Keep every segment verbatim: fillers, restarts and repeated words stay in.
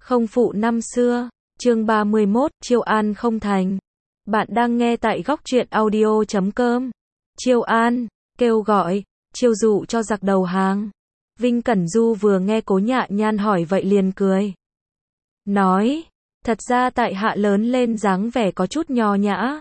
Không phụ năm xưa, chương ba mươi mốt, Chiêu An không thành. Bạn đang nghe tại góc truyện audio chấm com. Chiêu An, kêu gọi, chiêu dụ cho giặc đầu hàng. Vinh Cẩn Du vừa nghe Cố Nhạ Nhan hỏi vậy liền cười. Nói, thật ra tại hạ lớn lên dáng vẻ có chút nho nhã.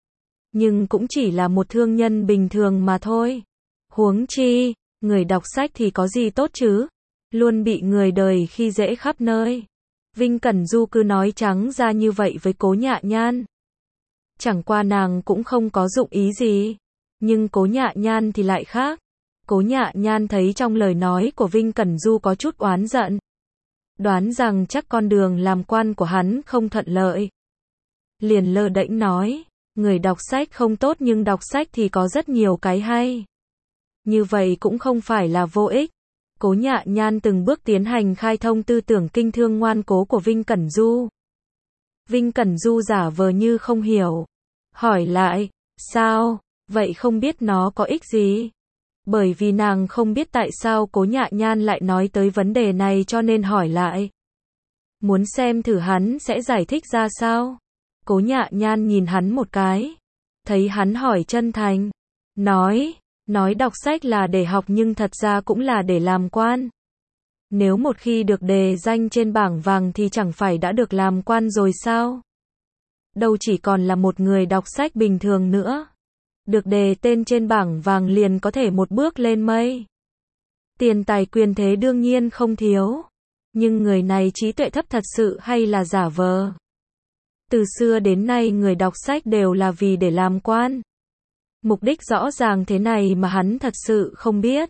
Nhưng cũng chỉ là một thương nhân bình thường mà thôi. Huống chi, người đọc sách thì có gì tốt chứ? Luôn bị người đời khi dễ khắp nơi. Vinh Cẩn Du cứ nói trắng ra như vậy với Cố Nhạ Nhan. Chẳng qua nàng cũng không có dụng ý gì. Nhưng Cố Nhạ Nhan thì lại khác. Cố Nhạ Nhan thấy trong lời nói của Vinh Cẩn Du có chút oán giận. Đoán rằng chắc con đường làm quan của hắn không thuận lợi. Liền lơ đễnh nói, người đọc sách không tốt nhưng đọc sách thì có rất nhiều cái hay. Như vậy cũng không phải là vô ích. Cố Nhạ Nhan từng bước tiến hành khai thông tư tưởng kinh thương ngoan cố của Vinh Cẩn Du. Vinh Cẩn Du giả vờ như không hiểu. Hỏi lại, sao, vậy không biết nó có ích gì? Bởi vì nàng không biết tại sao Cố Nhạ Nhan lại nói tới vấn đề này cho nên hỏi lại. Muốn xem thử hắn sẽ giải thích ra sao? Cố Nhạ Nhan nhìn hắn một cái. Thấy hắn hỏi chân thành. Nói, nói đọc sách là để học nhưng thật ra cũng là để làm quan. Nếu một khi được đề danh trên bảng vàng thì chẳng phải đã được làm quan rồi sao? Đâu chỉ còn là một người đọc sách bình thường nữa. Được đề tên trên bảng vàng liền có thể một bước lên mây. Tiền tài quyền thế đương nhiên không thiếu. Nhưng người này trí tuệ thấp thật sự hay là giả vờ? Từ xưa đến nay người đọc sách đều là vì để làm quan. Mục đích rõ ràng thế này mà hắn thật sự không biết.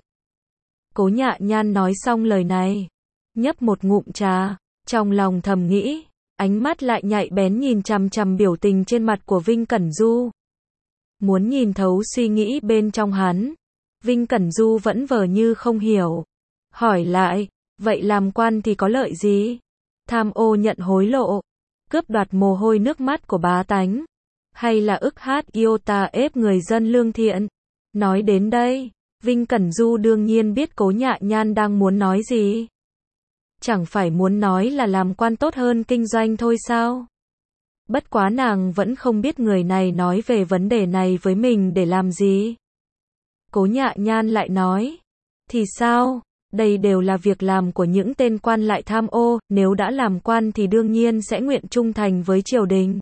Cố Nhạ Nhan nói xong lời này. Nhấp một ngụm trà. Trong lòng thầm nghĩ. Ánh mắt lại nhạy bén nhìn chằm chằm biểu tình trên mặt của Vinh Cẩn Du. Muốn nhìn thấu suy nghĩ bên trong hắn. Vinh Cẩn Du vẫn vờ như không hiểu. Hỏi lại, vậy làm quan thì có lợi gì? Tham ô nhận hối lộ, cướp đoạt mồ hôi nước mắt của bá tánh, hay là ức hát iota ép người dân lương thiện? Nói đến đây, Vinh Cẩn Du đương nhiên biết Cố Nhạ Nhan đang muốn nói gì. Chẳng phải muốn nói là làm quan tốt hơn kinh doanh thôi sao? Bất quá nàng vẫn không biết người này nói về vấn đề này với mình để làm gì. Cố Nhạ Nhan lại nói, thì sao, đây đều là việc làm của những tên quan lại tham ô, nếu đã làm quan thì đương nhiên sẽ nguyện trung thành với triều đình.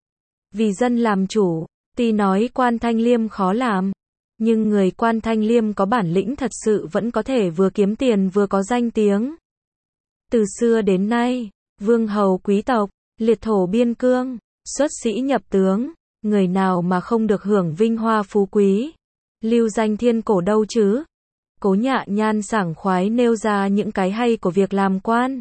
Vì dân làm chủ, tuy nói quan thanh liêm khó làm, nhưng người quan thanh liêm có bản lĩnh thật sự vẫn có thể vừa kiếm tiền vừa có danh tiếng. Từ xưa đến nay, vương hầu quý tộc, liệt thổ biên cương, xuất sĩ nhập tướng, người nào mà không được hưởng vinh hoa phú quý, lưu danh thiên cổ đâu chứ? Cố Nhạ Nhan sảng khoái nêu ra những cái hay của việc làm quan.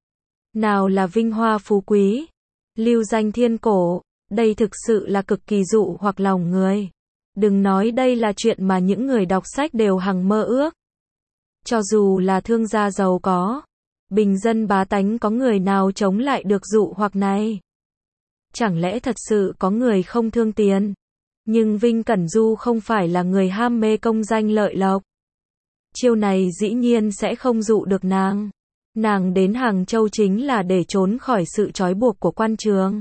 Nào là vinh hoa phú quý, lưu danh thiên cổ, đây thực sự là cực kỳ dụ hoặc lòng người. Đừng nói đây là chuyện mà những người đọc sách đều hằng mơ ước. Cho dù là thương gia giàu có, bình dân bá tánh có người nào chống lại được dụ hoặc này? Chẳng lẽ thật sự có người không thương tiền? Nhưng Vinh Cẩn Du không phải là người ham mê công danh lợi lộc. Chiêu này dĩ nhiên sẽ không dụ được nàng. Nàng đến Hàng Châu chính là để trốn khỏi sự trói buộc của quan trường.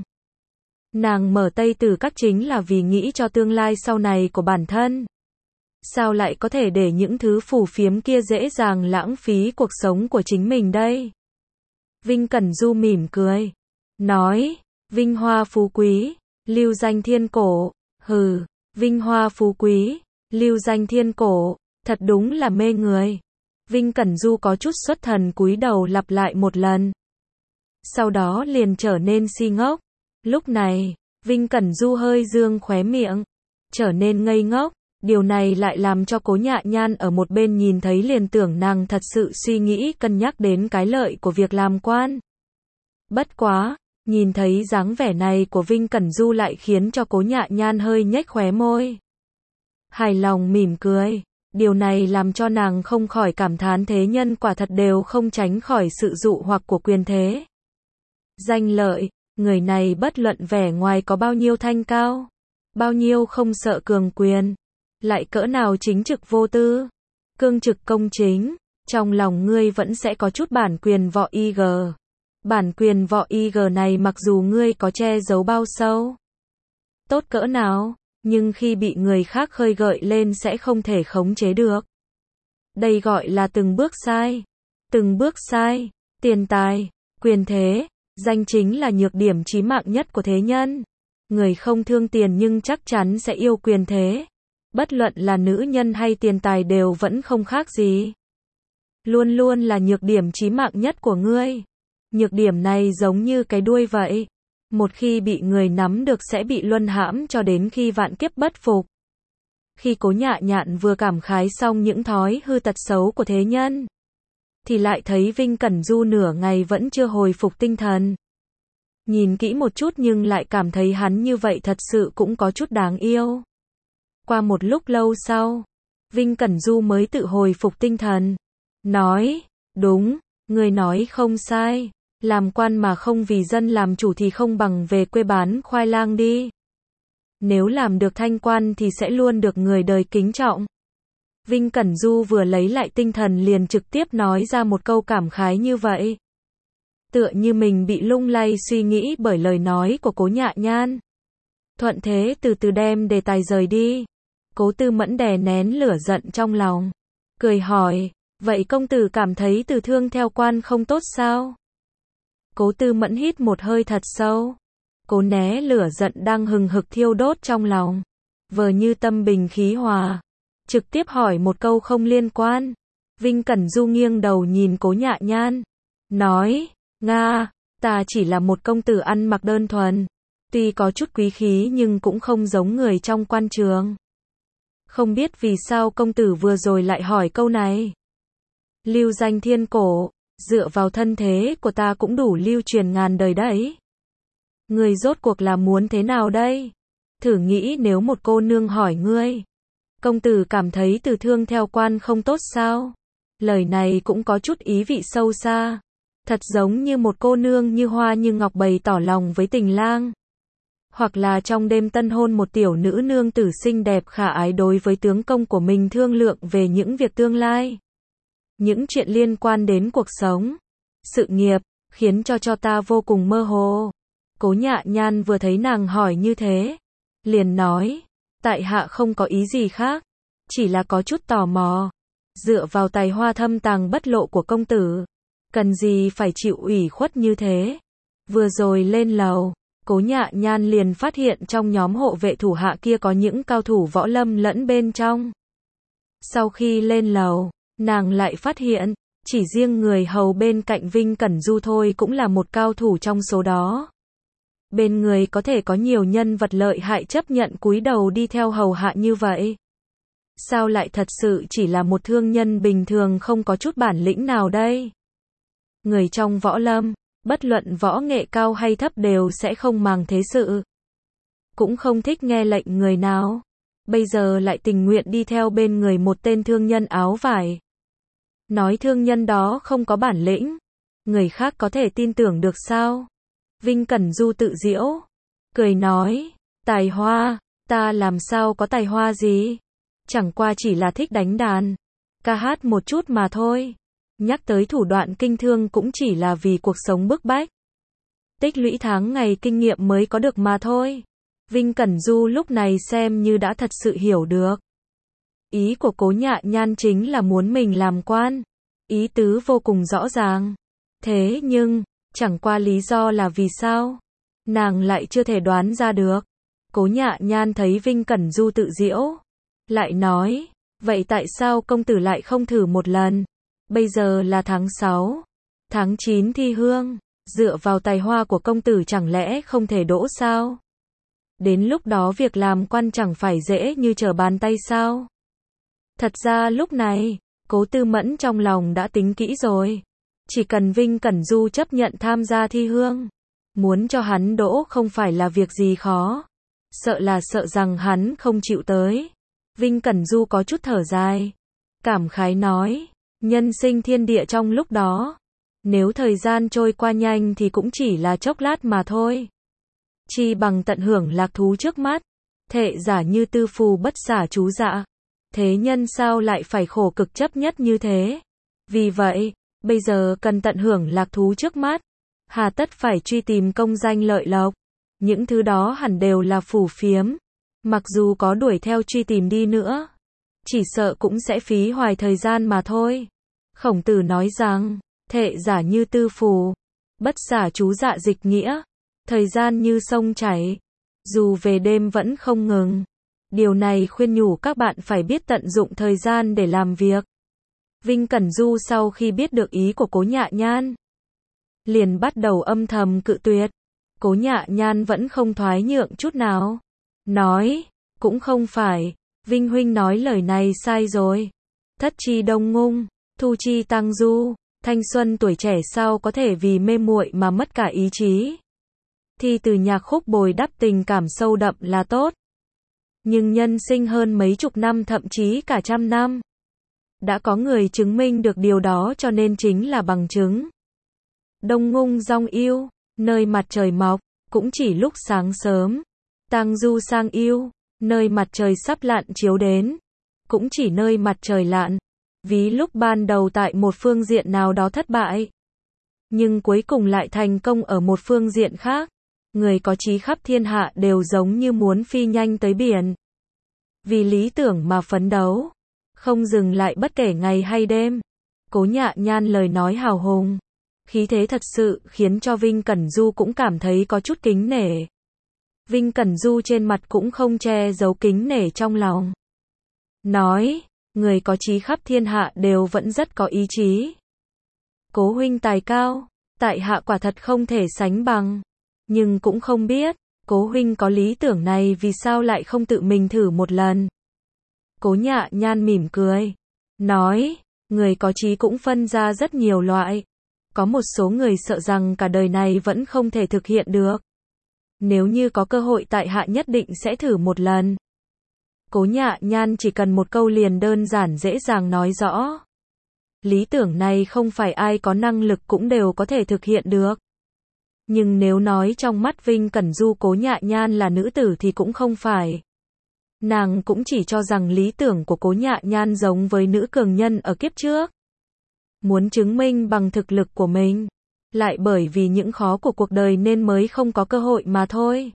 Nàng mở Tây Tử Các chính là vì nghĩ cho tương lai sau này của bản thân. Sao lại có thể để những thứ phù phiếm kia dễ dàng lãng phí cuộc sống của chính mình đây? Vinh Cẩn Du mỉm cười. Nói, vinh hoa phú quý, lưu danh thiên cổ. Hừ, vinh hoa phú quý, lưu danh thiên cổ, thật đúng là mê người. Vinh Cẩn Du có chút xuất thần cúi đầu lặp lại một lần. Sau đó liền trở nên si ngốc. Lúc này, Vinh Cẩn Du hơi dương khóe miệng, trở nên ngây ngốc. Điều này lại làm cho Cố Nhạ Nhan ở một bên nhìn thấy liền tưởng nàng thật sự suy nghĩ cân nhắc đến cái lợi của việc làm quan. Bất quá, nhìn thấy dáng vẻ này của Vinh Cẩn Du lại khiến cho Cố Nhạ Nhan hơi nhếch khóe môi. Hài lòng mỉm cười. Điều này làm cho nàng không khỏi cảm thán thế nhân quả thật đều không tránh khỏi sự dụ hoặc của quyền thế. Danh lợi, người này bất luận vẻ ngoài có bao nhiêu thanh cao, bao nhiêu không sợ cường quyền, lại cỡ nào chính trực vô tư, cương trực công chính, trong lòng ngươi vẫn sẽ có chút bản quyền võ y g. Bản quyền võ i giê này mặc dù ngươi có che giấu bao sâu, tốt cỡ nào, nhưng khi bị người khác khơi gợi lên sẽ không thể khống chế được. Đây gọi là từng bước sai. Từng bước sai. Tiền tài, quyền thế, danh chính là nhược điểm chí mạng nhất của thế nhân. Người không thương tiền nhưng chắc chắn sẽ yêu quyền thế. Bất luận là nữ nhân hay tiền tài đều vẫn không khác gì. Luôn luôn là nhược điểm chí mạng nhất của ngươi. Nhược điểm này giống như cái đuôi vậy. Một khi bị người nắm được sẽ bị luân hãm cho đến khi vạn kiếp bất phục. Khi Cố Nhạ Nhạn vừa cảm khái xong những thói hư tật xấu của thế nhân, thì lại thấy Vinh Cẩn Du nửa ngày vẫn chưa hồi phục tinh thần. Nhìn kỹ một chút nhưng lại cảm thấy hắn như vậy thật sự cũng có chút đáng yêu. Qua một lúc lâu sau, Vinh Cẩn Du mới tự hồi phục tinh thần. Nói, đúng, người nói không sai. Làm quan mà không vì dân làm chủ thì không bằng về quê bán khoai lang đi. Nếu làm được thanh quan thì sẽ luôn được người đời kính trọng. Vinh Cẩn Du vừa lấy lại tinh thần liền trực tiếp nói ra một câu cảm khái như vậy. Tựa như mình bị lung lay suy nghĩ bởi lời nói của Cố Nhạ Nhan. Thuận thế từ từ đem đề tài rời đi. Cố Tư Mẫn đè nén lửa giận trong lòng. Cười hỏi, vậy công tử cảm thấy Từ Thương theo quan không tốt sao? Cố Tư Mẫn hít một hơi thật sâu. Cố né lửa giận đang hừng hực thiêu đốt trong lòng. Vờ như tâm bình khí hòa. Trực tiếp hỏi một câu không liên quan. Vinh Cẩn Du nghiêng đầu nhìn Cố Nhạ Nhan. Nói, Nga, ta chỉ là một công tử ăn mặc đơn thuần. Tuy có chút quý khí nhưng cũng không giống người trong quan trường. Không biết vì sao công tử vừa rồi lại hỏi câu này. Lưu danh thiên cổ, dựa vào thân thế của ta cũng đủ lưu truyền ngàn đời đấy. Người rốt cuộc là muốn thế nào đây? Thử nghĩ nếu một cô nương hỏi ngươi, công tử cảm thấy Từ Thương theo quan không tốt sao? Lời này cũng có chút ý vị sâu xa. Thật giống như một cô nương như hoa như ngọc bày tỏ lòng với tình lang. Hoặc là trong đêm tân hôn một tiểu nữ nương tử xinh đẹp khả ái đối với tướng công của mình thương lượng về những việc tương lai. Những chuyện liên quan đến cuộc sống, sự nghiệp, khiến cho cho ta vô cùng mơ hồ. Cố Nhạ Nhan vừa thấy nàng hỏi như thế, liền nói, tại hạ không có ý gì khác, chỉ là có chút tò mò. Dựa vào tài hoa thâm tàng bất lộ của công tử, cần gì phải chịu ủy khuất như thế. Vừa rồi lên lầu, Cố Nhạ Nhan liền phát hiện trong nhóm hộ vệ thủ hạ kia có những cao thủ võ lâm lẫn bên trong. Sau khi lên lầu, nàng lại phát hiện, chỉ riêng người hầu bên cạnh Vinh Cẩn Du thôi cũng là một cao thủ trong số đó. Bên người có thể có nhiều nhân vật lợi hại chấp nhận cúi đầu đi theo hầu hạ như vậy. Sao lại thật sự chỉ là một thương nhân bình thường không có chút bản lĩnh nào đây? Người trong võ lâm, bất luận võ nghệ cao hay thấp đều sẽ không màng thế sự. Cũng không thích nghe lệnh người nào. Bây giờ lại tình nguyện đi theo bên người một tên thương nhân áo vải. Nói thương nhân đó không có bản lĩnh. Người khác có thể tin tưởng được sao? Vinh Cẩn Du tự giễu. Cười nói, tài hoa, ta làm sao có tài hoa gì? Chẳng qua chỉ là thích đánh đàn, ca hát một chút mà thôi. Nhắc tới thủ đoạn kinh thương cũng chỉ là vì cuộc sống bức bách. Tích lũy tháng ngày kinh nghiệm mới có được mà thôi. Vinh Cẩn Du lúc này xem như đã thật sự hiểu được. Ý của Cố Nhạ Nhan chính là muốn mình làm quan. Ý tứ vô cùng rõ ràng. Thế nhưng, chẳng qua lý do là vì sao? Nàng lại chưa thể đoán ra được. Cố Nhạ Nhan thấy Vinh Cẩn Du tự giễu, lại nói, vậy tại sao công tử lại không thử một lần? Bây giờ là tháng sáu, tháng chín thi hương, dựa vào tài hoa của công tử chẳng lẽ không thể đỗ sao? Đến lúc đó việc làm quan chẳng phải dễ như trở bàn tay sao? Thật ra lúc này, Cố Tư Mẫn trong lòng đã tính kỹ rồi. Chỉ cần Vinh Cẩn Du chấp nhận tham gia thi hương, muốn cho hắn đỗ không phải là việc gì khó. Sợ là sợ rằng hắn không chịu tới. Vinh Cẩn Du có chút thở dài, cảm khái nói, nhân sinh thiên địa trong lúc đó, nếu thời gian trôi qua nhanh thì cũng chỉ là chốc lát mà thôi. Chi bằng tận hưởng lạc thú trước mắt. Thệ giả như tư phù bất xả chú dạ. Thế nhân sao lại phải khổ cực chấp nhất như thế? Vì vậy, bây giờ cần tận hưởng lạc thú trước mắt. Hà tất phải truy tìm công danh lợi lộc. Những thứ đó hẳn đều là phù phiếm. Mặc dù có đuổi theo truy tìm đi nữa, chỉ sợ cũng sẽ phí hoài thời gian mà thôi. Khổng Tử nói rằng, thệ giả như tư phù, bất xả chú dạ dịch nghĩa. Thời gian như sông chảy, dù về đêm vẫn không ngừng. Điều này khuyên nhủ các bạn phải biết tận dụng thời gian để làm việc. Vinh Cẩn Du sau khi biết được ý của Cố Nhạ Nhan, liền bắt đầu âm thầm cự tuyệt. Cố Nhạ Nhan vẫn không thoái nhượng chút nào. Nói, cũng không phải, Vinh huynh nói lời này sai rồi. Thất chi đông ngung, thu chi tăng du, thanh xuân tuổi trẻ sao có thể vì mê muội mà mất cả ý chí. Thi từ nhạc khúc bồi đắp tình cảm sâu đậm là tốt. Nhưng nhân sinh hơn mấy chục năm thậm chí cả trăm năm. Đã có người chứng minh được điều đó cho nên chính là bằng chứng. Đông ngung rong yêu, nơi mặt trời mọc, cũng chỉ lúc sáng sớm. Tang du sang yêu, nơi mặt trời sắp lặn chiếu đến, cũng chỉ nơi mặt trời lặn. Ví lúc ban đầu tại một phương diện nào đó thất bại, nhưng cuối cùng lại thành công ở một phương diện khác. Người có chí khắp thiên hạ đều giống như muốn phi nhanh tới biển. Vì lý tưởng mà phấn đấu, không dừng lại bất kể ngày hay đêm. Cố Nhạ Nhan lời nói hào hùng, khí thế thật sự khiến cho Vinh Cẩn Du cũng cảm thấy có chút kính nể. Vinh Cẩn Du trên mặt cũng không che giấu kính nể trong lòng. Nói, người có chí khắp thiên hạ đều vẫn rất có ý chí. Cố huynh tài cao, tại hạ quả thật không thể sánh bằng. Nhưng cũng không biết, Cố huynh có lý tưởng này vì sao lại không tự mình thử một lần. Cố Nhạ Nhan mỉm cười, nói, người có chí cũng phân ra rất nhiều loại. Có một số người sợ rằng cả đời này vẫn không thể thực hiện được. Nếu như có cơ hội tại hạ nhất định sẽ thử một lần. Cố Nhạ Nhan chỉ cần một câu liền đơn giản dễ dàng nói rõ. Lý tưởng này không phải ai có năng lực cũng đều có thể thực hiện được. Nhưng nếu nói trong mắt Vinh Cẩn Du Cố Nhạ Nhan là nữ tử thì cũng không phải. Nàng cũng chỉ cho rằng lý tưởng của Cố Nhạ Nhan giống với nữ cường nhân ở kiếp trước. Muốn chứng minh bằng thực lực của mình. Lại bởi vì những khó của cuộc đời nên mới không có cơ hội mà thôi.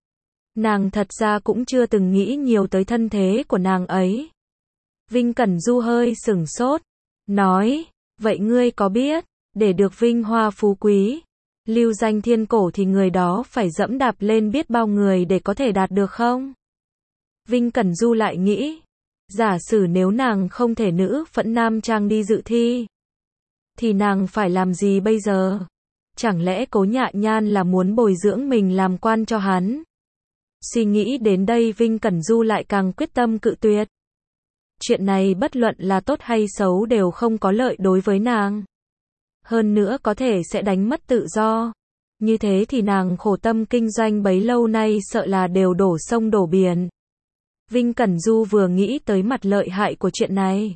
Nàng thật ra cũng chưa từng nghĩ nhiều tới thân thế của nàng ấy. Vinh Cẩn Du hơi sửng sốt. Nói, vậy ngươi có biết, để được vinh hoa phú quý, lưu danh thiên cổ thì người đó phải dẫm đạp lên biết bao người để có thể đạt được không? Vinh Cẩn Du lại nghĩ, giả sử nếu nàng không thể nữ phẫn nam trang đi dự thi, thì nàng phải làm gì bây giờ? Chẳng lẽ Cố Nhạ Nhan là muốn bồi dưỡng mình làm quan cho hắn? Suy nghĩ đến đây Vinh Cẩn Du lại càng quyết tâm cự tuyệt. Chuyện này bất luận là tốt hay xấu đều không có lợi đối với nàng. Hơn nữa có thể sẽ đánh mất tự do. Như thế thì nàng khổ tâm kinh doanh bấy lâu nay sợ là đều đổ sông đổ biển. Vinh Cẩn Du vừa nghĩ tới mặt lợi hại của chuyện này,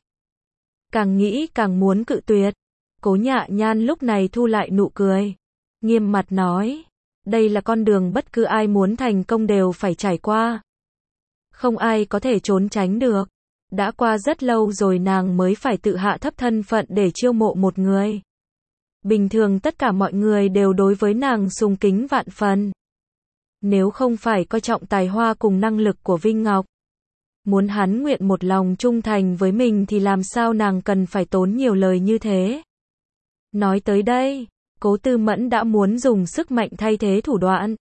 càng nghĩ càng muốn cự tuyệt. Cố Nhạ Nhan lúc này thu lại nụ cười, nghiêm mặt nói, đây là con đường bất cứ ai muốn thành công đều phải trải qua. Không ai có thể trốn tránh được. Đã qua rất lâu rồi nàng mới phải tự hạ thấp thân phận để chiêu mộ một người. Bình thường tất cả mọi người đều đối với nàng sùng kính vạn phần. Nếu không phải coi trọng tài hoa cùng năng lực của Vinh Ngọc, muốn hắn nguyện một lòng trung thành với mình thì làm sao nàng cần phải tốn nhiều lời như thế. Nói tới đây, Cố Tư Mẫn đã muốn dùng sức mạnh thay thế thủ đoạn.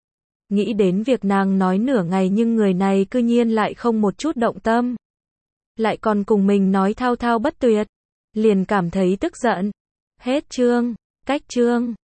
Nghĩ đến việc nàng nói nửa ngày nhưng người này cư nhiên lại không một chút động tâm. Lại còn cùng mình nói thao thao bất tuyệt. Liền cảm thấy tức giận. Hết chương, cách chương.